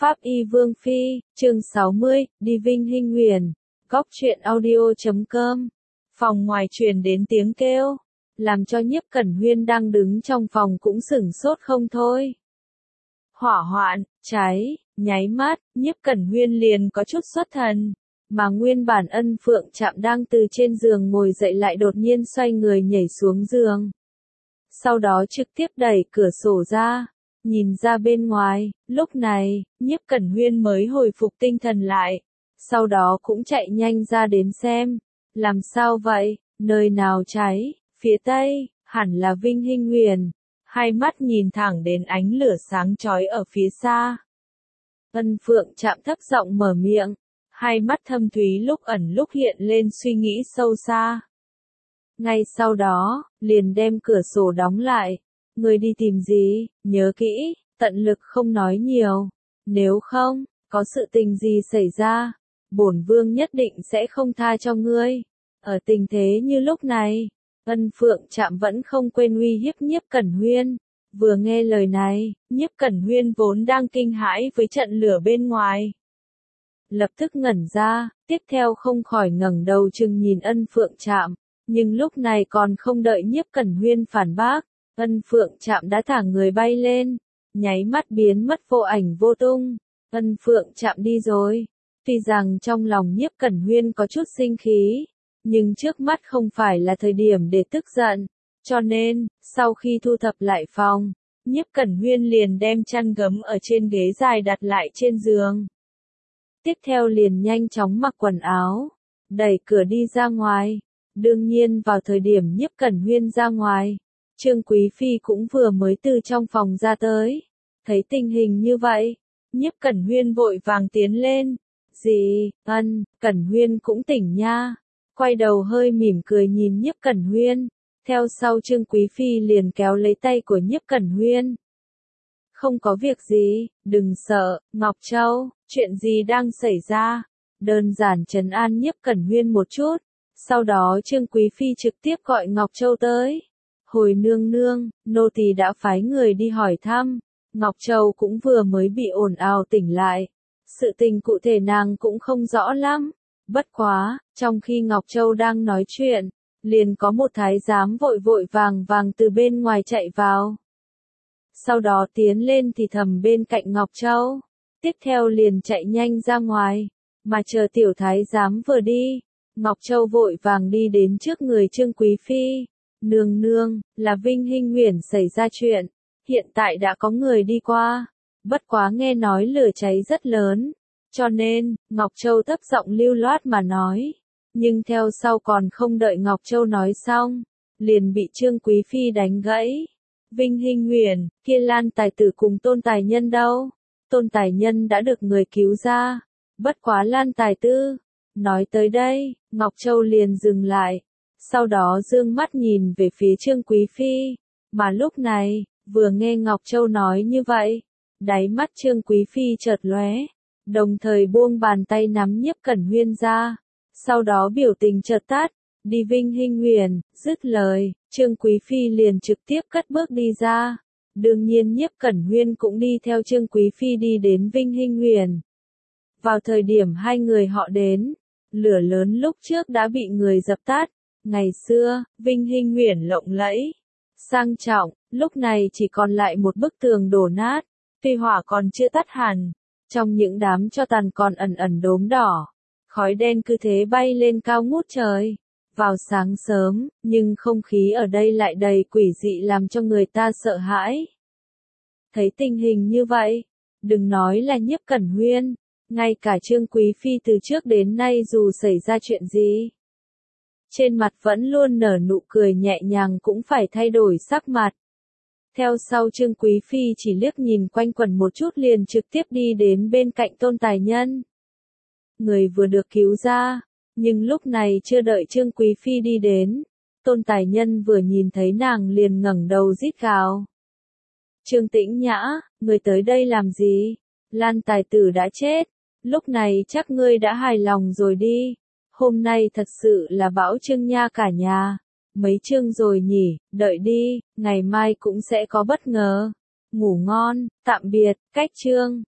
Pháp Y Vương Phi, chương 60, đi Vinh Hinh Nguyền, góc truyện audio.com. Phòng ngoài truyền đến tiếng kêu, làm cho Nhiếp Cẩn Huyên đang đứng trong phòng cũng sửng sốt không thôi. Hỏa hoạn, cháy, nháy mắt, Nhiếp Cẩn Huyên liền có chút xuất thần, mà nguyên bản Ân Phượng Trạm đang từ trên giường ngồi dậy lại đột nhiên xoay người nhảy xuống giường. Sau đó trực tiếp đẩy cửa sổ ra, nhìn ra bên ngoài, lúc này, Nhiếp Cẩn Huyên mới hồi phục tinh thần lại, sau đó cũng chạy nhanh ra đến xem, làm sao vậy, nơi nào cháy, phía tây, hẳn là Vinh Hinh Nguyền, hai mắt nhìn thẳng đến ánh lửa sáng chói ở phía xa. Ân Phượng Trạm thấp giọng mở miệng, hai mắt thâm thúy lúc ẩn lúc hiện lên suy nghĩ sâu xa. Ngay sau đó, liền đem cửa sổ đóng lại. Người đi tìm gì, nhớ kỹ, tận lực không nói nhiều. Nếu không, có sự tình gì xảy ra, bổn vương nhất định sẽ không tha cho ngươi. Ở tình thế như lúc này, Ân Phượng Trạm vẫn không quên uy hiếp Nhiếp Cẩn Huyên. Vừa nghe lời này, Nhiếp Cẩn Huyên vốn đang kinh hãi với trận lửa bên ngoài. Lập tức ngẩn ra, tiếp theo không khỏi ngẩng đầu chừng nhìn Ân Phượng Trạm. Nhưng lúc này còn không đợi Nhiếp Cẩn Huyên phản bác, Ân Phượng Trạm đã thả người bay lên, nháy mắt biến mất vô ảnh vô tung. Ân Phượng Trạm đi rồi. Tuy rằng trong lòng Nhiếp Cẩn Huyên có chút sinh khí, nhưng trước mắt không phải là thời điểm để tức giận, cho nên, sau khi thu thập lại phòng, Nhiếp Cẩn Huyên liền đem chăn gấm ở trên ghế dài đặt lại trên giường. Tiếp theo liền nhanh chóng mặc quần áo, đẩy cửa đi ra ngoài. Đương nhiên vào thời điểm Nhiếp Cẩn Huyên ra ngoài, Trương Quý Phi cũng vừa mới từ trong phòng ra tới. Thấy tình hình như vậy, Nhiếp Cẩn Huyên vội vàng tiến lên. Gì, Cẩn Huyên cũng tỉnh nha. Quay đầu hơi mỉm cười nhìn Nhiếp Cẩn Huyên. Theo sau Trương Quý Phi liền kéo lấy tay của Nhiếp Cẩn Huyên. Không có việc gì, đừng sợ, Ngọc Châu, chuyện gì đang xảy ra? Đơn giản trấn an Nhiếp Cẩn Huyên một chút. Sau đó Trương Quý Phi trực tiếp gọi Ngọc Châu tới. Hồi nương nương, nô tỳ đã phái người đi hỏi thăm. Ngọc Châu cũng vừa mới bị ồn ào tỉnh lại. Sự tình cụ thể nàng cũng không rõ lắm. Bất quá, trong khi Ngọc Châu đang nói chuyện, liền có một thái giám vội vội vàng vàng từ bên ngoài chạy vào. Sau đó tiến lên thì thầm bên cạnh Ngọc Châu. Tiếp theo liền chạy nhanh ra ngoài. Mà chờ tiểu thái giám vừa đi, Ngọc Châu vội vàng đi đến trước người Trương Quý Phi. Nương nương, là Vinh Hinh Nguyền xảy ra chuyện. Hiện tại đã có người đi qua. Bất quá nghe nói lửa cháy rất lớn. Cho nên, Ngọc Châu thấp giọng lưu loát mà nói. Nhưng theo sau còn không đợi Ngọc Châu nói xong, liền bị Trương Quý Phi đánh gãy. Vinh Hinh Nguyền, kia Lan Tài Tử cùng Tôn Tài Nhân đâu? Tôn Tài Nhân đã được người cứu ra. Bất quá Lan Tài Tư. Nói tới đây, Ngọc Châu liền dừng lại. Sau đó dương mắt nhìn về phía Trương Quý Phi. Mà lúc này, vừa nghe Ngọc Châu nói như vậy, đáy mắt Trương Quý Phi chợt lóe, đồng thời buông bàn tay nắm Nhiếp Cẩn Huyên ra. Sau đó biểu tình chợt tắt, đi Vinh Hinh Nguyền, dứt lời, Trương Quý Phi liền trực tiếp cất bước đi ra. Đương nhiên Nhiếp Cẩn Huyên cũng đi theo Trương Quý Phi đi đến Vinh Hinh Nguyền. Vào thời điểm hai người họ đến, lửa lớn lúc trước đã bị người dập tắt. Ngày xưa, Vinh Hinh Nguyền lộng lẫy, sang trọng, lúc này chỉ còn lại một bức tường đổ nát, tuy hỏa còn chưa tắt hẳn, trong những đám tro tàn còn ẩn ẩn đốm đỏ, khói đen cứ thế bay lên cao ngút trời. Vào sáng sớm, nhưng không khí ở đây lại đầy quỷ dị làm cho người ta sợ hãi. Thấy tình hình như vậy, đừng nói là Nhiếp Cẩn Huyên, ngay cả Trương Quý Phi từ trước đến nay dù xảy ra chuyện gì, trên mặt vẫn luôn nở nụ cười nhẹ nhàng cũng phải thay đổi sắc mặt. Theo sau Trương Quý Phi chỉ liếc nhìn quanh quẩn một chút liền trực tiếp đi đến bên cạnh Tôn Tài Nhân. Người vừa được cứu ra, nhưng lúc này chưa đợi Trương Quý Phi đi đến, Tôn Tài Nhân vừa nhìn thấy nàng liền ngẩng đầu rít gào. Trương Tĩnh Nhã, người tới đây làm gì? Lan Tài Tử đã chết, lúc này chắc ngươi đã hài lòng rồi đi. Hôm nay thật sự là bão chương nha cả nhà. Mấy chương rồi nhỉ, đợi đi, ngày mai cũng sẽ có bất ngờ. Ngủ ngon, tạm biệt, cách chương.